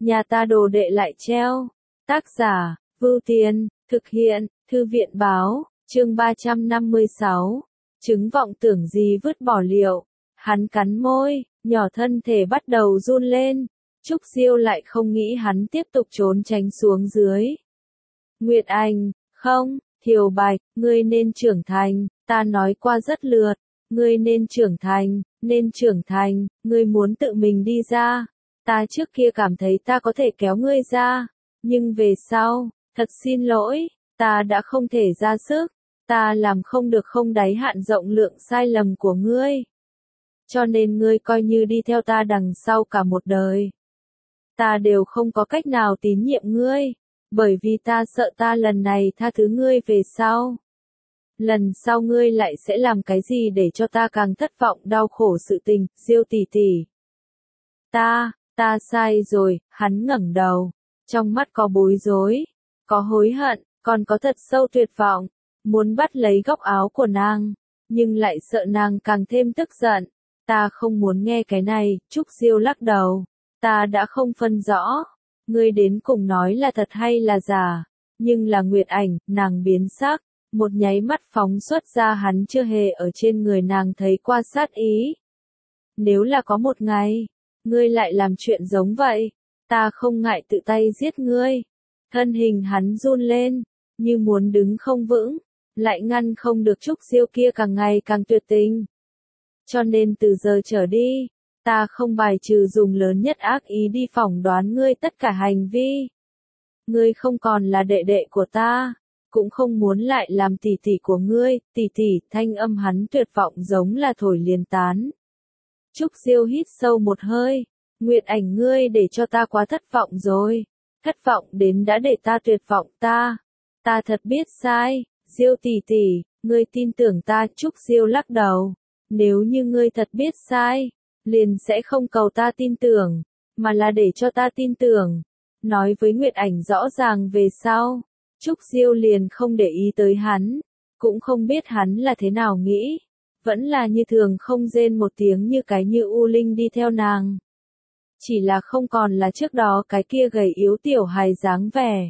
nhà ta đồ đệ lại treo. Tác giả, Vưu Tiên, thực hiện, Thư viện báo, chương 356. Chứng vọng tưởng gì vứt bỏ liệu. Hắn cắn môi, nhỏ thân thể bắt đầu run lên. Trúc Diêu lại không nghĩ hắn tiếp tục trốn tránh xuống dưới. Nguyệt Anh, không, Thiều Bạch, ngươi nên trưởng thành, ta nói qua rất lượt, ngươi nên trưởng thành, ngươi muốn tự mình đi ra. Ta trước kia cảm thấy ta có thể kéo ngươi ra, nhưng về sau, thật xin lỗi, ta đã không thể ra sức, ta làm không được không đáy hạn rộng lượng sai lầm của ngươi. Cho nên ngươi coi như đi theo ta đằng sau cả một đời. Ta đều không có cách nào tín nhiệm ngươi, bởi vì ta sợ ta lần này tha thứ ngươi về sau. Lần sau ngươi lại sẽ làm cái gì để cho ta càng thất vọng đau khổ sự tình, Diêu tỷ tỷ. Ta sai rồi, hắn ngẩng đầu, trong mắt có bối rối, có hối hận, còn có thật sâu tuyệt vọng, muốn bắt lấy góc áo của nàng, nhưng lại sợ nàng càng thêm tức giận. Ta không muốn nghe cái này, Trúc Diêu lắc đầu, ta đã không phân rõ, ngươi đến cùng nói là thật hay là giả, nhưng là Nguyệt Ảnh, nàng biến sắc, một nháy mắt phóng xuất ra hắn chưa hề ở trên người nàng thấy qua sát ý. Nếu là có một ngày, ngươi lại làm chuyện giống vậy, ta không ngại tự tay giết ngươi. Thân hình hắn run lên, như muốn đứng không vững, lại ngăn không được Trúc Diêu kia càng ngày càng tuyệt tình. Cho nên từ giờ trở đi, ta không bài trừ dùng lớn nhất ác ý đi phỏng đoán ngươi tất cả hành vi. Ngươi không còn là đệ đệ của ta, cũng không muốn lại làm tỷ tỷ của ngươi, tỷ tỷ, thanh âm hắn tuyệt vọng giống là thổi liền tán. Trúc Diêu hít sâu một hơi, Nguyệt Ảnh ngươi để cho ta quá thất vọng rồi, thất vọng đến đã để ta tuyệt vọng ta thật biết sai, Diêu tỷ tỷ, ngươi tin tưởng ta, Trúc Diêu lắc đầu, nếu như ngươi thật biết sai, liền sẽ không cầu ta tin tưởng, mà là để cho ta tin tưởng, nói với Nguyệt Ảnh rõ ràng về sau. Trúc Diêu liền không để ý tới hắn, cũng không biết hắn là thế nào nghĩ, vẫn là như thường không rên một tiếng như cái như U Linh đi theo nàng. Chỉ là không còn là trước đó cái kia gầy yếu tiểu hài dáng vẻ.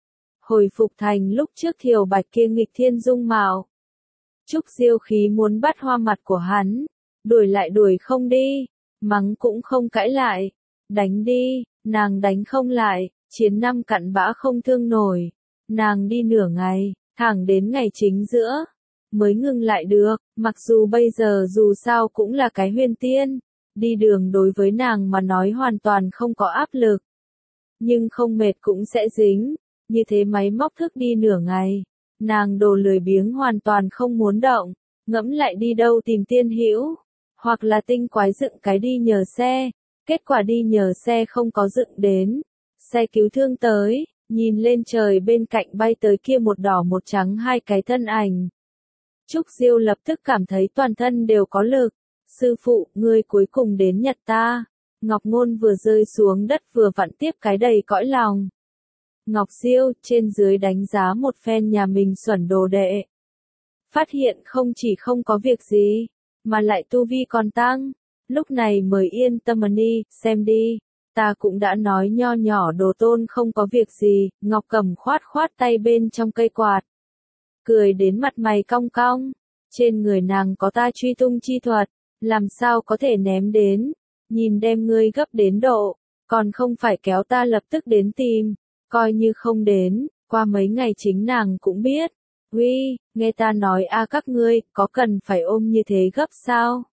Hồi phục thành lúc trước Thiều Bạch kia nghịch thiên dung mạo. Trúc Diêu khí muốn bắt hoa mặt của hắn, đuổi lại đuổi không đi, mắng cũng không cãi lại, đánh đi, nàng đánh không lại, chiến năm cặn bã không thương nổi. Nàng đi nửa ngày, thẳng đến ngày chính giữa, mới ngừng lại được, mặc dù bây giờ dù sao cũng là cái huyền tiên, đi đường đối với nàng mà nói hoàn toàn không có áp lực. Nhưng không mệt cũng sẽ dính, như thế máy móc thức đi nửa ngày, nàng đồ lười biếng hoàn toàn không muốn động, ngẫm lại đi đâu tìm tiên hữu, hoặc là tinh quái dựng cái đi nhờ xe, kết quả đi nhờ xe không có dựng đến, xe cứu thương tới. Nhìn lên trời bên cạnh bay tới kia một đỏ một trắng hai cái thân ảnh. Trúc Diêu lập tức cảm thấy toàn thân đều có lực. Sư phụ, ngươi cuối cùng đến nhặt ta. Ngọc Ngôn vừa rơi xuống đất vừa vặn tiếp cái đầy cõi lòng. Ngọc Diêu trên dưới đánh giá một phen nhà mình xuẩn đồ đệ. Phát hiện không chỉ không có việc gì, mà lại tu vi còn tăng. Lúc này mới yên tâm đi, xem đi. Ta cũng đã nói nho nhỏ đồ tôn không có việc gì, Ngọc Cầm khoát khoát tay bên trong cây quạt. Cười đến mặt mày cong cong, trên người nàng có ta truy tung chi thuật, làm sao có thể ném đến, nhìn đem ngươi gấp đến độ, còn không phải kéo ta lập tức đến tìm, coi như không đến, qua mấy ngày chính nàng cũng biết. Uy, nghe ta nói a các ngươi, có cần phải ôm như thế gấp sao?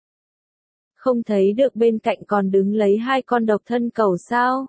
Không thấy được bên cạnh còn đứng lấy hai con độc thân cẩu sao?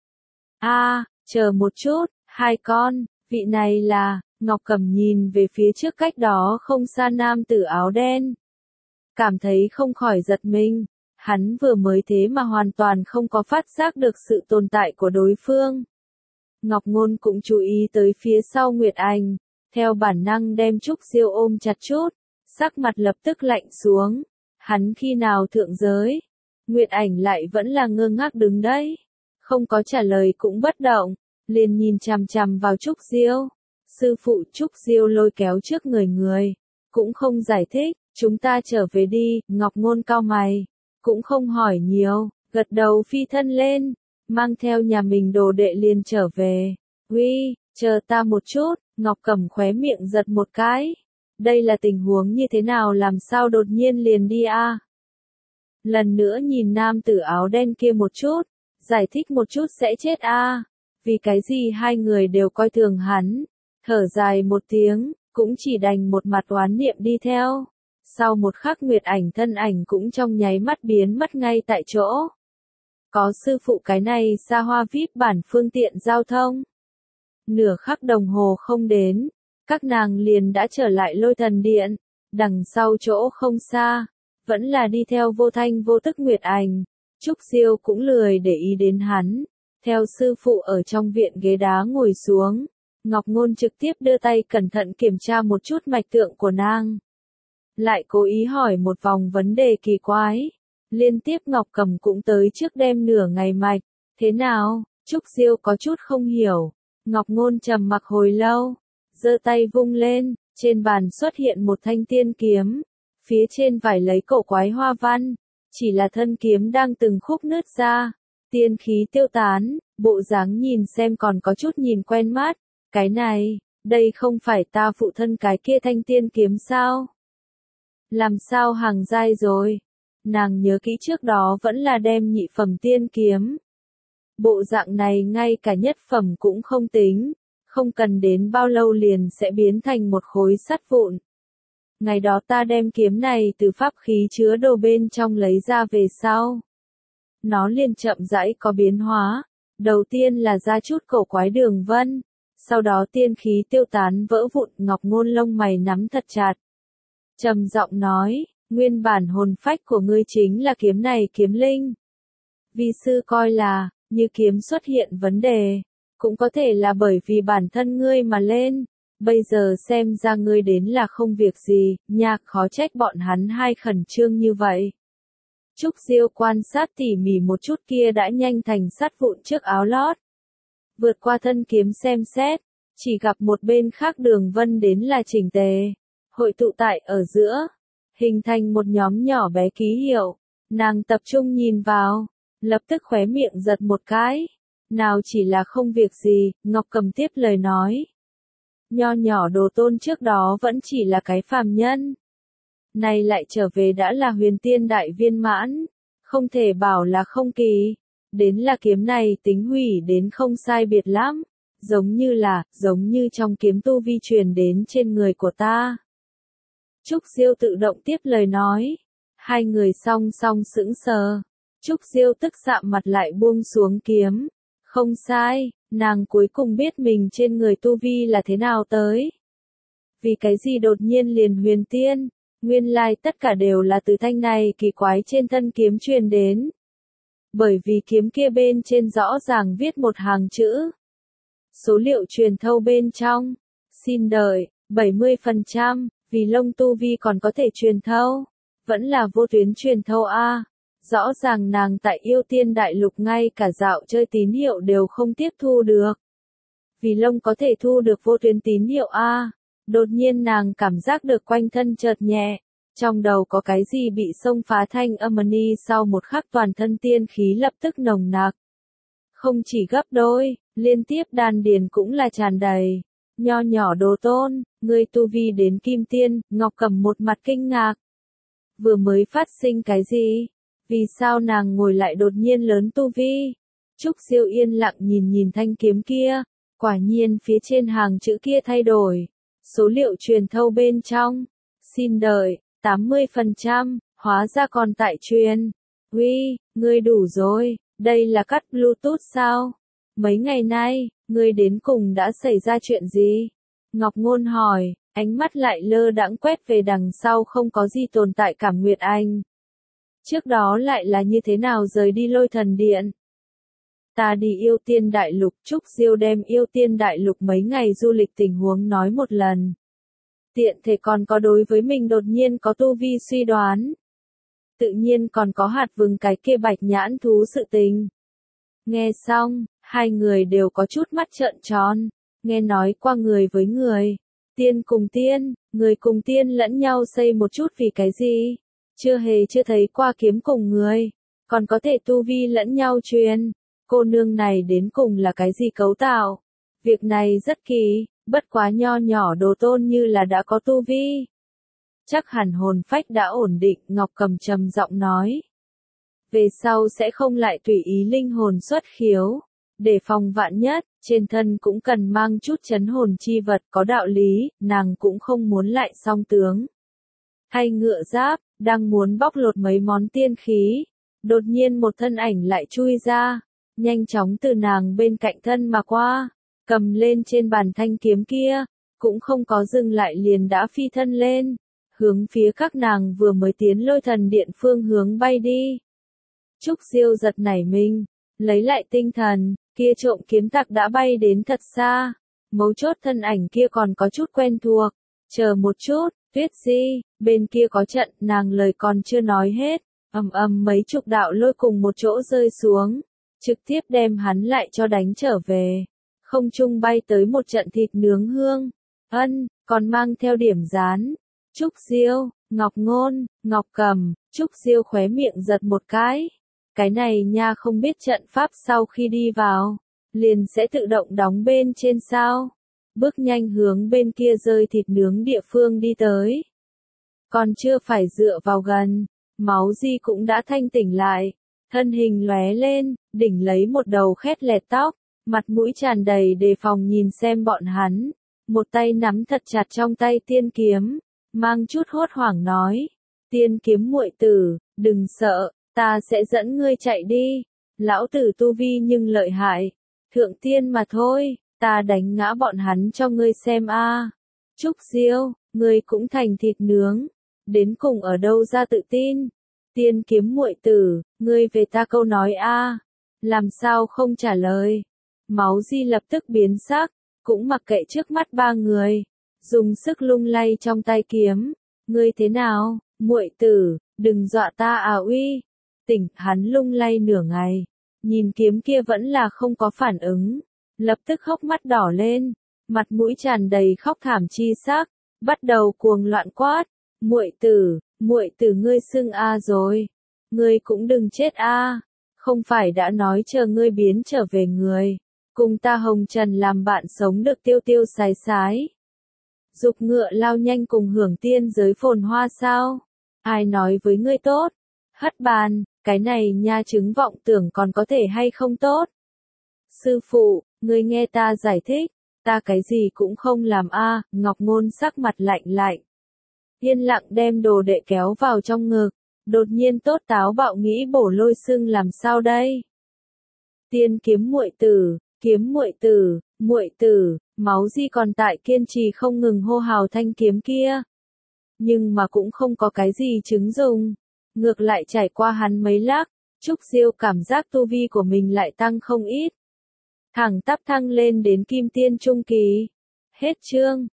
Chờ một chút, hai con, vị này là, Ngọc Cẩm nhìn về phía trước cách đó không xa nam tử áo đen. Cảm thấy không khỏi giật mình, hắn vừa mới thế mà hoàn toàn không có phát giác được sự tồn tại của đối phương. Ngọc Ngôn cũng chú ý tới phía sau Nguyệt Ảnh, theo bản năng đem Trúc Diêu ôm chặt chút, sắc mặt lập tức lạnh xuống. Hắn khi nào thượng giới? Nguyệt Ảnh lại vẫn là ngơ ngác đứng đấy, không có trả lời cũng bất động, liền nhìn chằm chằm vào Trúc Diêu. Sư phụ, Trúc Diêu lôi kéo trước người, cũng không giải thích, chúng ta trở về đi. Ngọc Ngôn cau mày, cũng không hỏi nhiều, gật đầu phi thân lên, mang theo nhà mình đồ đệ liền trở về. Uy, chờ ta một chút, Ngọc Cẩm khóe miệng giật một cái. Đây là tình huống như thế nào, làm sao đột nhiên liền đi a? Lần nữa nhìn nam tử áo đen kia một chút, giải thích một chút sẽ chết a. Vì cái gì hai người đều coi thường hắn, thở dài một tiếng, cũng chỉ đành một mặt oán niệm đi theo. Sau một khắc Nguyệt Ảnh thân ảnh cũng trong nháy mắt biến mất ngay tại chỗ. Có sư phụ cái này xa hoa VIP bản phương tiện giao thông. Nửa khắc đồng hồ không đến, các nàng liền đã trở lại Lôi Thần Điện. Đằng sau chỗ không xa, vẫn là đi theo vô thanh vô tức Nguyệt Ảnh. Trúc Siêu cũng lười để ý đến hắn, theo sư phụ ở trong viện ghế đá ngồi xuống. Ngọc Ngôn trực tiếp đưa tay cẩn thận kiểm tra một chút mạch tượng của nàng. Lại cố ý hỏi một vòng vấn đề kỳ quái. Liên tiếp Ngọc Cẩm cũng tới trước đem nửa ngày mạch. Thế nào? Trúc Siêu có chút không hiểu. Ngọc Ngôn trầm mặc hồi lâu, giơ tay vung lên, trên bàn xuất hiện một thanh tiên kiếm. Phía trên vải lấy cổ quái hoa văn, chỉ là thân kiếm đang từng khúc nứt ra. Tiên khí tiêu tán, bộ dáng nhìn xem còn có chút nhìn quen mắt. Cái này, đây không phải ta phụ thân cái kia thanh tiên kiếm sao? Làm sao hàng giai rồi? Nàng nhớ kỹ trước đó vẫn là đem nhị phẩm tiên kiếm. Bộ dạng này ngay cả nhất phẩm cũng không tính, không cần đến bao lâu liền sẽ biến thành một khối sắt vụn. Ngày đó ta đem kiếm này từ pháp khí chứa đồ bên trong lấy ra về sau. Nó liền chậm rãi có biến hóa, đầu tiên là ra chút cổ quái đường vân, sau đó tiên khí tiêu tán vỡ vụn. Ngọc Ngôn lông mày nắm thật chặt. Trầm giọng nói, nguyên bản hồn phách của ngươi chính là kiếm này kiếm linh. Vi sư coi là, như kiếm xuất hiện vấn đề, cũng có thể là bởi vì bản thân ngươi mà lên. Bây giờ xem ra ngươi đến là không việc gì, nhạc khó trách bọn hắn hai khẩn trương như vậy. Trúc Siêu quan sát tỉ mỉ một chút kia đã nhanh thành sắt vụn trước áo lót. Vượt qua thân kiếm xem xét, chỉ gặp một bên khác đường vân đến là chỉnh tề, hội tụ tại ở giữa, hình thành một nhóm nhỏ bé ký hiệu. Nàng tập trung nhìn vào, lập tức khóe miệng giật một cái. Nào chỉ là không việc gì, Ngọc Cầm tiếp lời nói. Nho nhỏ Đồ Tôn trước đó vẫn chỉ là cái phàm nhân. Này lại trở về đã là huyền tiên đại viên mãn, không thể bảo là không kỳ. Đến là kiếm này tính hủy đến không sai biệt lắm, giống như trong kiếm tu vi truyền đến trên người của ta. Trúc Siêu tự động tiếp lời nói. Hai người song song sững sờ. Trúc Siêu tức sạm mặt lại buông xuống kiếm. Không sai, nàng cuối cùng biết mình trên người tu vi là thế nào tới. Vì cái gì đột nhiên liền huyền tiên, nguyên lai tất cả đều là từ thanh này kỳ quái trên thân kiếm truyền đến. Bởi vì kiếm kia bên trên rõ ràng viết một hàng chữ. Số liệu truyền thâu bên trong, xin đợi, 70%, vì lông tu vi còn có thể truyền thâu, vẫn là vô tuyến truyền thâu a. Rõ ràng nàng tại Yêu Tiên Đại Lục ngay cả dạo chơi tín hiệu đều không tiếp thu được. Vì lông có thể thu được vô tuyến tín hiệu a. Đột nhiên nàng cảm giác được quanh thân chợt nhẹ, trong đầu có cái gì bị xông phá thanh âm ni, sau một khắc toàn thân tiên khí lập tức nồng nặc. Không chỉ gấp đôi, liên tiếp đan điền cũng là tràn đầy. Nho nhỏ Đồ Tôn, ngươi tu vi đến kim tiên. Ngọc Cầm một mặt kinh ngạc. Vừa mới phát sinh cái gì? Vì sao nàng ngồi lại đột nhiên lớn tu vi? Trúc Siêu yên lặng nhìn thanh kiếm kia, quả nhiên phía trên hàng chữ kia thay đổi. Số liệu truyền thâu bên trong, xin đợi, 80%, hóa ra còn tại truyền. Uy, ngươi đủ rồi, đây là cắt Bluetooth sao? Mấy ngày nay, ngươi đến cùng đã xảy ra chuyện gì? Ngọc Ngôn hỏi, ánh mắt lại lơ đãng quét về đằng sau không có gì tồn tại Cảm Nguyệt Anh. Trước đó lại là như thế nào rời đi Lôi Thần Điện? Ta đi Yêu Tiên Đại Lục. Trúc Siêu đem Yêu Tiên Đại Lục mấy ngày du lịch tình huống nói một lần. Tiện thể còn có đối với mình đột nhiên có tu vi suy đoán. Tự nhiên còn có hạt vừng cái kia bạch nhãn thú sự tình. Nghe xong, hai người đều có chút mắt trợn tròn. Nghe nói qua người với người, tiên cùng tiên, người cùng tiên lẫn nhau xây một chút vì cái gì? Chưa thấy qua kiếm cùng người, còn có thể tu vi lẫn nhau truyền. cô nương này đến cùng là cái gì cấu tạo? Việc này rất kỳ, bất quá nho nhỏ đồ tôn như là đã có tu vi. Chắc hẳn hồn phách đã ổn định, Ngọc Cầm trầm giọng nói. Về sau sẽ không lại tùy ý linh hồn xuất khiếu. Để phòng vạn nhất, trên thân cũng cần mang chút chấn hồn chi vật có đạo lý, nàng cũng không muốn lại song tướng. Hay ngựa giáp, đang muốn bóc lột mấy món tiên khí. Đột nhiên một thân ảnh lại chui ra, nhanh chóng từ nàng bên cạnh thân mà qua, cầm lên trên bàn thanh kiếm kia, cũng không có dừng lại liền đã phi thân lên, hướng phía các nàng vừa mới tiến Lôi Thần Điện phương hướng bay đi. Trúc Diêu giật nảy mình, lấy lại tinh thần, kia trộm kiếm tặc đã bay đến thật xa, mấu chốt thân ảnh kia còn có chút quen thuộc, chờ một chút, Tuyết Di, bên kia có trận, nàng lời còn chưa nói hết, ầm ầm mấy chục đạo lôi cùng một chỗ rơi xuống, trực tiếp đem hắn lại cho đánh trở về, không trung bay tới một trận thịt nướng hương, còn mang theo điểm dán, Trúc Diêu, Ngọc Ngôn, Ngọc Cầm, Trúc Diêu khóe miệng giật một cái này nha không biết trận pháp sau khi đi vào, liền sẽ tự động đóng bên trên sao, bước nhanh hướng bên kia rơi thịt nướng địa phương đi tới. Còn chưa phải dựa vào gần, Máu Di cũng đã thanh tỉnh lại, thân hình lóe lên, đỉnh lấy một đầu khét lẹt tóc, mặt mũi tràn đầy đề phòng nhìn xem bọn hắn, một tay nắm thật chặt trong tay tiên kiếm, mang chút hốt hoảng nói, tiên kiếm muội tử, đừng sợ, ta sẽ dẫn ngươi chạy đi, lão tử tu vi nhưng lợi hại, thượng tiên mà thôi, ta đánh ngã bọn hắn cho ngươi xem a. Trúc Diêu, ngươi cũng thành thịt nướng, đến cùng ở đâu ra tự tin? Tiên kiếm muội tử, ngươi về ta câu nói a, làm sao không trả lời? Máu Di lập tức biến sắc, cũng mặc kệ trước mắt ba người, dùng sức lung lay trong tay kiếm, ngươi thế nào, muội tử, đừng dọa ta à uy. Tỉnh, hắn lung lay nửa ngày, nhìn kiếm kia vẫn là không có phản ứng, lập tức hốc mắt đỏ lên, mặt mũi tràn đầy khóc thảm chi sắc, bắt đầu cuồng loạn quát, muội tử ngươi xưng a rồi, ngươi cũng đừng chết a, không phải đã nói chờ ngươi biến trở về người, cùng ta hồng trần làm bạn sống được tiêu tiêu sái sái. Dục ngựa lao nhanh cùng hưởng tiên giới phồn hoa sao? Ai nói với ngươi tốt? Hất bàn, cái này nha chứng vọng tưởng còn có thể hay không tốt? Sư phụ, ngươi nghe ta giải thích, ta cái gì cũng không làm a. Ngọc Ngôn sắc mặt lạnh lạnh. Yên lặng đem đồ đệ kéo vào trong ngực, đột nhiên tốt táo bạo nghĩ bổ Lôi Sưng làm sao đây? Tiên kiếm muội tử, Máu Di còn tại kiên trì không ngừng hô hào thanh kiếm kia. Nhưng mà cũng không có cái gì chứng dùng. Ngược lại trải qua hắn mấy lát, Trúc Diêu cảm giác tu vi của mình lại tăng không ít. Thẳng tắp thăng lên đến kim tiên trung kỳ. Hết chương.